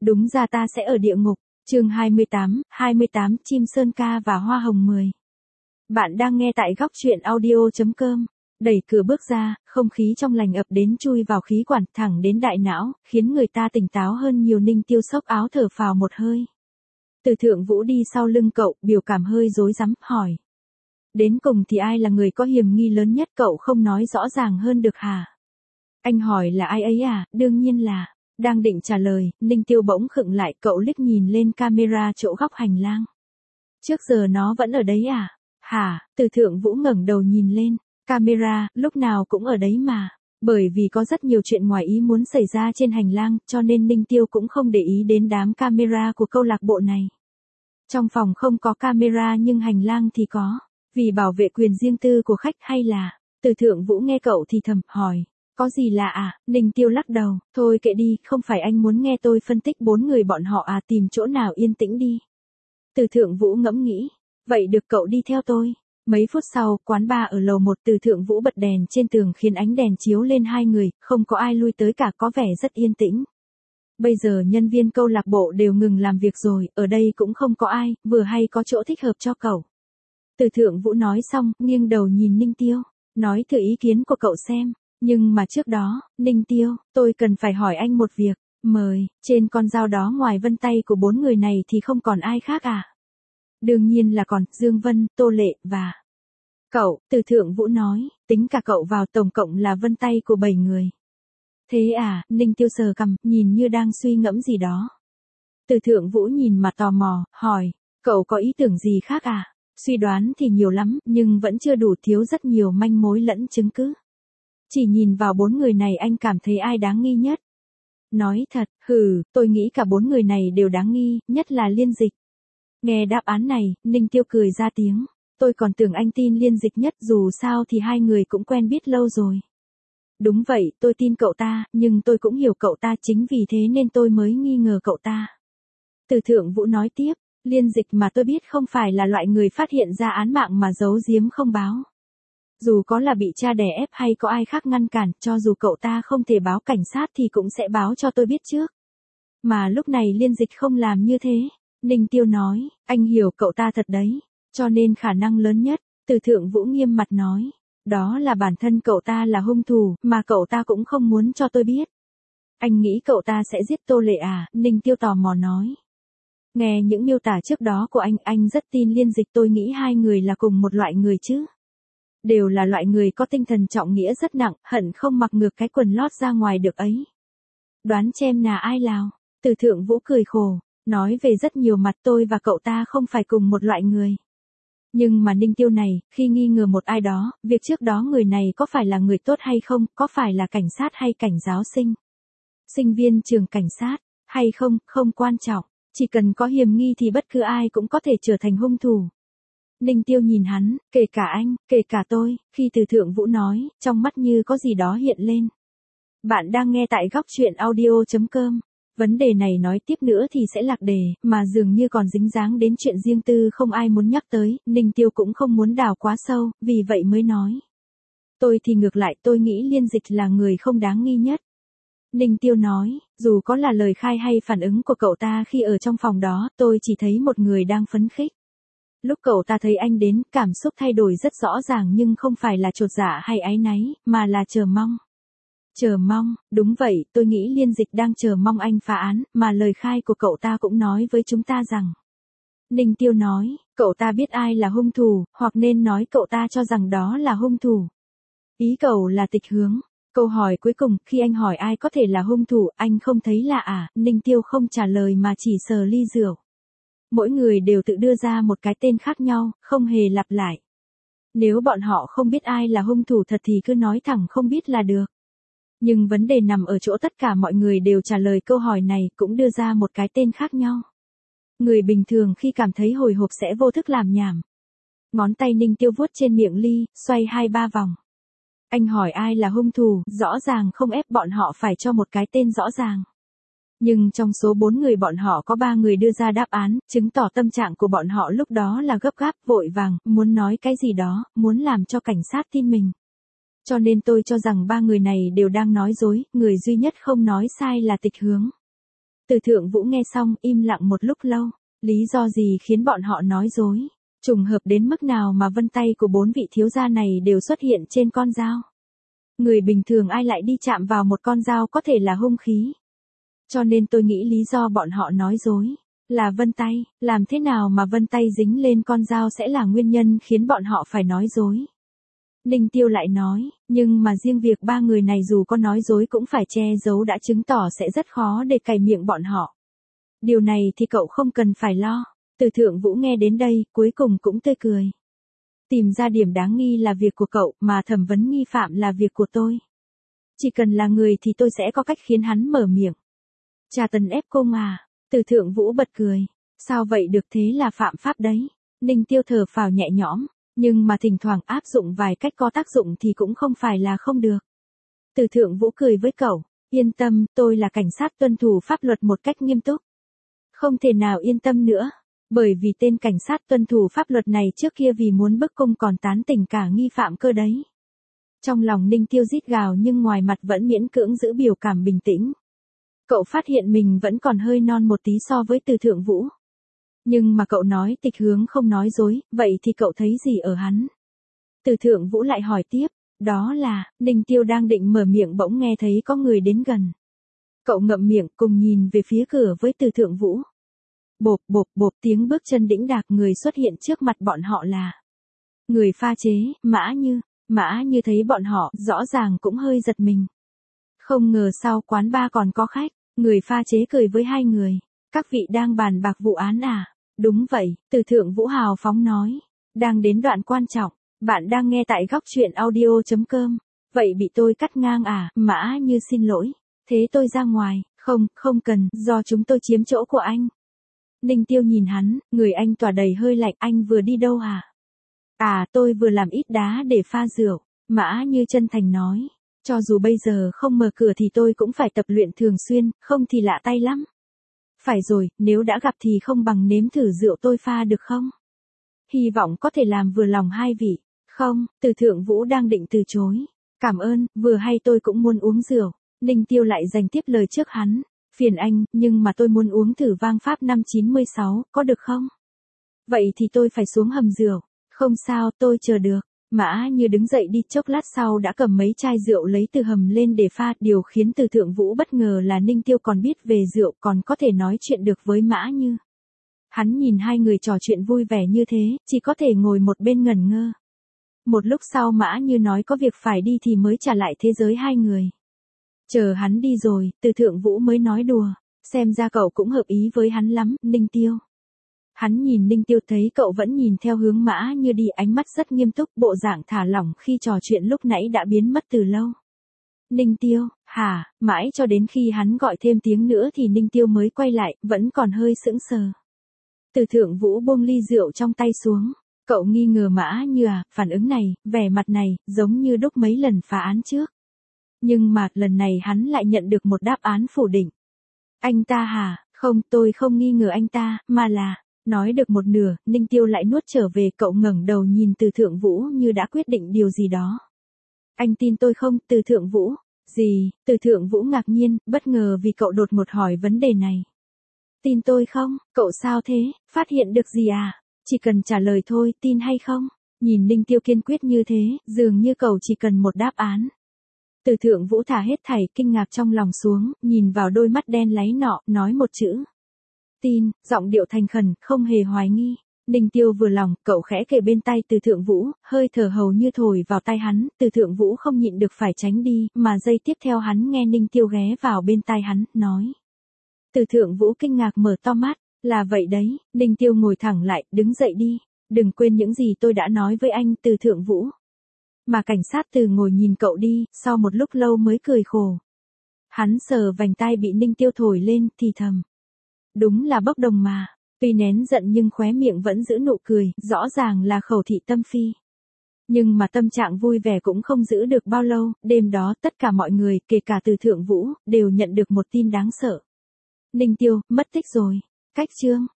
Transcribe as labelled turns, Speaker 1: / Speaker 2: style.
Speaker 1: Đúng ra ta sẽ ở địa ngục. Chương 28, Chim Sơn Ca và Hoa Hồng 10. Bạn đang nghe tại góc truyện audio.com. Đẩy cửa bước ra, không khí trong lành ập đến chui vào khí quản thẳng đến đại não, khiến người ta tỉnh táo hơn nhiều. Ninh Tiêu xốc áo thở phào một hơi. Từ Thượng Vũ đi sau lưng cậu, biểu cảm hơi rối rắm, hỏi. Đến cùng thì ai là người có hiểm nghi lớn nhất, cậu không nói rõ ràng hơn được hả? Anh hỏi là ai ấy à? Đương nhiên là. Đang định trả lời, Ninh Tiêu bỗng khựng lại, cậu liếc nhìn lên camera chỗ góc hành lang. Trước giờ nó vẫn ở đấy à? Hả? Từ Thượng Vũ ngẩng đầu nhìn lên, camera, lúc nào cũng ở đấy mà. Bởi vì có rất nhiều chuyện ngoài ý muốn xảy ra trên hành lang, cho nên Ninh Tiêu cũng không để ý đến đám camera của câu lạc bộ này. Trong phòng không có camera nhưng hành lang thì có. Vì bảo vệ quyền riêng tư của khách hay là? Từ Thượng Vũ nghe cậu thì thầm, hỏi. Có gì lạ à? Ninh Tiêu lắc đầu, thôi kệ đi, không phải anh muốn nghe tôi phân tích 4 người bọn họ à, tìm chỗ nào yên tĩnh đi. Từ Thượng Vũ ngẫm nghĩ, vậy được, cậu đi theo tôi. Mấy phút sau, quán bar ở lầu 1, Từ Thượng Vũ bật đèn trên tường khiến ánh đèn chiếu lên hai người, không có ai lui tới cả, có vẻ rất yên tĩnh. Bây giờ nhân viên câu lạc bộ đều ngừng làm việc rồi, ở đây cũng không có ai, vừa hay có chỗ thích hợp cho cậu. Từ Thượng Vũ nói xong, nghiêng đầu nhìn Ninh Tiêu, nói thử ý kiến của cậu xem. Nhưng mà trước đó, Ninh Tiêu, tôi cần phải hỏi anh một việc, mời, trên con dao đó ngoài vân tay của 4 người này thì không còn ai khác à? Đương nhiên là còn, Dương Vân, Tô Lệ, và cậu. Từ Thượng Vũ nói, tính cả cậu vào tổng cộng là vân tay của 7 người. Thế à? Ninh Tiêu sờ cằm, nhìn như đang suy ngẫm gì đó. Từ Thượng Vũ nhìn mà tò mò, hỏi, cậu có ý tưởng gì khác à? Suy đoán thì nhiều lắm, nhưng vẫn chưa đủ, thiếu rất nhiều manh mối lẫn chứng cứ. Chỉ nhìn vào 4 người này anh cảm thấy ai đáng nghi nhất? Nói thật, tôi nghĩ cả 4 người này đều đáng nghi, nhất là Liên Dịch. Nghe đáp án này, Ninh Tiêu cười ra tiếng. Tôi còn tưởng anh tin Liên Dịch nhất, dù sao thì hai người cũng quen biết lâu rồi. Đúng vậy, tôi tin cậu ta, nhưng tôi cũng hiểu cậu ta, chính vì thế nên tôi mới nghi ngờ cậu ta. Từ Thượng Vũ nói tiếp, Liên Dịch mà tôi biết không phải là loại người phát hiện ra án mạng mà giấu giếm không báo. Dù có là bị cha đè ép hay có ai khác ngăn cản, cho dù cậu ta không thể báo cảnh sát thì cũng sẽ báo cho tôi biết trước. Mà lúc này Liên Dịch không làm như thế. Ninh Tiêu nói, anh hiểu cậu ta thật đấy. Cho nên khả năng lớn nhất, Từ Thượng Vũ nghiêm mặt nói. Đó là bản thân cậu ta là hung thủ, mà cậu ta cũng không muốn cho tôi biết. Anh nghĩ cậu ta sẽ giết Tô Lệ à? Ninh Tiêu tò mò nói. Nghe những miêu tả trước đó của anh rất tin Liên Dịch, tôi nghĩ hai người là cùng một loại người chứ. Đều là loại người có tinh thần trọng nghĩa rất nặng, hận không mặc ngược cái quần lót ra ngoài được ấy. Đoán xem là ai nào? Từ Thượng Vũ cười khổ, nói về rất nhiều mặt tôi và cậu ta không phải cùng một loại người. Nhưng mà Ninh Tiêu này, khi nghi ngờ một ai đó, việc trước đó người này có phải là người tốt hay không, có phải là cảnh sát hay cảnh giáo sinh, sinh viên trường cảnh sát, hay không, không quan trọng. Chỉ cần có hiểm nghi thì bất cứ ai cũng có thể trở thành hung thủ. Ninh Tiêu nhìn hắn, kể cả anh, kể cả tôi, khi Từ Thượng Vũ nói, trong mắt như có gì đó hiện lên. Bạn đang nghe tại góc truyện audio.com. Vấn đề này nói tiếp nữa thì sẽ lạc đề, mà dường như còn dính dáng đến chuyện riêng tư không ai muốn nhắc tới, Ninh Tiêu cũng không muốn đào quá sâu, vì vậy mới nói. Tôi thì ngược lại, tôi nghĩ Liên Dịch là người không đáng nghi nhất. Ninh Tiêu nói, dù có là lời khai hay phản ứng của cậu ta khi ở trong phòng đó, tôi chỉ thấy một người đang phấn khích. Lúc cậu ta thấy anh đến, cảm xúc thay đổi rất rõ ràng, nhưng không phải là chột dạ hay áy náy, mà là chờ mong. Chờ mong, đúng vậy, tôi nghĩ Liên Dịch đang chờ mong anh phá án, mà lời khai của cậu ta cũng nói với chúng ta rằng. Ninh Tiêu nói, cậu ta biết ai là hung thủ, hoặc nên nói cậu ta cho rằng đó là hung thủ. Ý cậu là Tịch Hướng. Câu hỏi cuối cùng, khi anh hỏi ai có thể là hung thủ, anh không thấy lạ à? Ninh Tiêu không trả lời mà chỉ sờ ly rượu. Mỗi người đều tự đưa ra một cái tên khác nhau, không hề lặp lại. Nếu bọn họ không biết ai là hung thủ thật thì cứ nói thẳng không biết là được. Nhưng vấn đề nằm ở chỗ tất cả mọi người đều trả lời câu hỏi này, cũng đưa ra một cái tên khác nhau. Người bình thường khi cảm thấy hồi hộp sẽ vô thức làm nhảm. Ngón tay Ninh Tiêu vuốt trên miệng ly, xoay 2-3 vòng. Anh hỏi ai là hung thủ, rõ ràng không ép bọn họ phải cho một cái tên rõ ràng. Nhưng trong số 4 người bọn họ có 3 người đưa ra đáp án, chứng tỏ tâm trạng của bọn họ lúc đó là gấp gáp, vội vàng, muốn nói cái gì đó, muốn làm cho cảnh sát tin mình. Cho nên tôi cho rằng 3 người này đều đang nói dối, người duy nhất không nói sai là Tịch Hướng. Từ Thượng Vũ nghe xong im lặng một lúc lâu, lý do gì khiến bọn họ nói dối, trùng hợp đến mức nào mà vân tay của 4 vị thiếu gia này đều xuất hiện trên con dao. Người bình thường ai lại đi chạm vào một con dao có thể là hung khí. Cho nên tôi nghĩ lý do bọn họ nói dối là vân tay, làm thế nào mà vân tay dính lên con dao sẽ là nguyên nhân khiến bọn họ phải nói dối. Ninh Tiêu lại nói, nhưng mà riêng việc 3 người này dù có nói dối cũng phải che giấu đã chứng tỏ sẽ rất khó để cày miệng bọn họ. Điều này thì cậu không cần phải lo. Từ Thượng Vũ nghe đến đây, cuối cùng cũng tươi cười. Tìm ra điểm đáng nghi là việc của cậu, mà thẩm vấn nghi phạm là việc của tôi. Chỉ cần là người thì tôi sẽ có cách khiến hắn mở miệng. Trà tấn ép cô à? Từ Thượng Vũ bật cười. Sao vậy được, thế là phạm pháp đấy. Ninh Tiêu thở phào nhẹ nhõm, nhưng mà thỉnh thoảng áp dụng vài cách có tác dụng thì cũng không phải là không được. Từ Thượng Vũ cười với cậu, yên tâm, tôi là cảnh sát tuân thủ pháp luật một cách nghiêm túc. Không thể nào yên tâm nữa, bởi vì tên cảnh sát tuân thủ pháp luật này trước kia vì muốn bức cung còn tán tỉnh cả nghi phạm cơ đấy. Trong lòng Ninh Tiêu rít gào nhưng ngoài mặt vẫn miễn cưỡng giữ biểu cảm bình tĩnh. Cậu phát hiện mình vẫn còn hơi non một tí so với Từ Thượng Vũ. Nhưng mà cậu nói tịch hướng không nói dối, vậy thì cậu thấy gì ở hắn? Từ Thượng Vũ lại hỏi tiếp, đó là, Ninh Tiêu đang định mở miệng bỗng nghe thấy có người đến gần. Cậu ngậm miệng cùng nhìn về phía cửa với Từ Thượng Vũ. Bộp bộp bộp tiếng bước chân đĩnh đạc, người xuất hiện trước mặt bọn họ là người pha chế, Mã Như. Mã Như thấy bọn họ, rõ ràng cũng hơi giật mình. Không ngờ sau quán bar còn có khách, người pha chế cười với hai người. Các vị đang bàn bạc vụ án à? Đúng vậy, Từ Thượng Vũ hào phóng nói. Đang đến đoạn quan trọng, bạn đang nghe tại góc truyện audio.com. Vậy bị tôi cắt ngang à? Mã Như xin lỗi. Thế tôi ra ngoài, không cần, do chúng tôi chiếm chỗ của anh. Ninh Tiêu nhìn hắn, người anh tỏa đầy hơi lạnh, anh vừa đi đâu à? À, tôi vừa làm ít đá để pha rượu. Mã Như chân thành nói. Cho dù bây giờ không mở cửa thì tôi cũng phải tập luyện thường xuyên, không thì lạ tay lắm. Phải rồi, nếu đã gặp thì không bằng nếm thử rượu tôi pha được không? Hy vọng có thể làm vừa lòng hai vị. Không, Từ Thượng Vũ đang định từ chối. Cảm ơn, vừa hay tôi cũng muốn uống rượu. Ninh Tiêu lại giành tiếp lời trước hắn. Phiền anh, nhưng mà tôi muốn uống thử vang Pháp năm 96, có được không? Vậy thì tôi phải xuống hầm rượu. Không sao, tôi chờ được. Mã Như đứng dậy đi, chốc lát sau đã cầm mấy chai rượu lấy từ hầm lên để pha. Điều khiến Từ Thượng Vũ bất ngờ là Ninh Tiêu còn biết về rượu, còn có thể nói chuyện được với Mã Như. Hắn nhìn hai người trò chuyện vui vẻ như thế, chỉ có thể ngồi một bên ngẩn ngơ. Một lúc sau Mã Như nói có việc phải đi thì mới trả lại thế giới hai người. Chờ hắn đi rồi, Từ Thượng Vũ mới nói đùa, xem ra cậu cũng hợp ý với hắn lắm, Ninh Tiêu. Hắn nhìn Ninh Tiêu thấy cậu vẫn nhìn theo hướng Mã Như đi, ánh mắt rất nghiêm túc, bộ dạng thả lỏng khi trò chuyện lúc nãy đã biến mất từ lâu. Ninh Tiêu, hả, mãi cho đến khi hắn gọi thêm tiếng nữa thì Ninh Tiêu mới quay lại, vẫn còn hơi sững sờ. Từ Thượng Vũ buông ly rượu trong tay xuống. Cậu nghi ngờ Mã Như à? Phản ứng này, vẻ mặt này, giống như đúc mấy lần phá án trước. Nhưng mà, lần này hắn lại nhận được một đáp án phủ định. Anh ta hả? Không, tôi không nghi ngờ anh ta, mà là... Nói được một nửa, Ninh Tiêu lại nuốt trở về, cậu ngẩng đầu nhìn Từ Thượng Vũ như đã quyết định điều gì đó. Anh tin tôi không, Từ Thượng Vũ? Gì? Từ Thượng Vũ ngạc nhiên, bất ngờ vì cậu đột ngột hỏi vấn đề này. Tin tôi không? Cậu sao thế? Phát hiện được gì à? Chỉ cần trả lời thôi, tin hay không? Nhìn Ninh Tiêu kiên quyết như thế, dường như cậu chỉ cần một đáp án. Từ Thượng Vũ thả hết thảy kinh ngạc trong lòng xuống, nhìn vào đôi mắt đen láy nọ, nói một chữ. Tin, giọng điệu thành khẩn, không hề hoài nghi. Ninh Tiêu vừa lòng, cậu khẽ kề bên tay Từ Thượng Vũ, hơi thở hầu như thổi vào tai hắn, Từ Thượng Vũ không nhịn được phải tránh đi, mà giây tiếp theo hắn nghe Ninh Tiêu ghé vào bên tai hắn, nói. Từ Thượng Vũ kinh ngạc mở to mắt, là vậy đấy, Ninh Tiêu ngồi thẳng lại, đứng dậy đi, đừng quên những gì tôi đã nói với anh, Từ Thượng Vũ. Mà cảnh sát Từ ngồi nhìn cậu đi, sau một lúc lâu mới cười khổ. Hắn sờ vành tai bị Ninh Tiêu thổi lên, thì thầm. Đúng là bốc đồng mà, tuy nén giận nhưng khóe miệng vẫn giữ nụ cười, rõ ràng là khẩu thị tâm phi. Nhưng mà tâm trạng vui vẻ cũng không giữ được bao lâu, đêm đó tất cả mọi người, kể cả Từ Thượng Vũ, đều nhận được một tin đáng sợ. Ninh Tiêu, mất tích rồi. Cách chương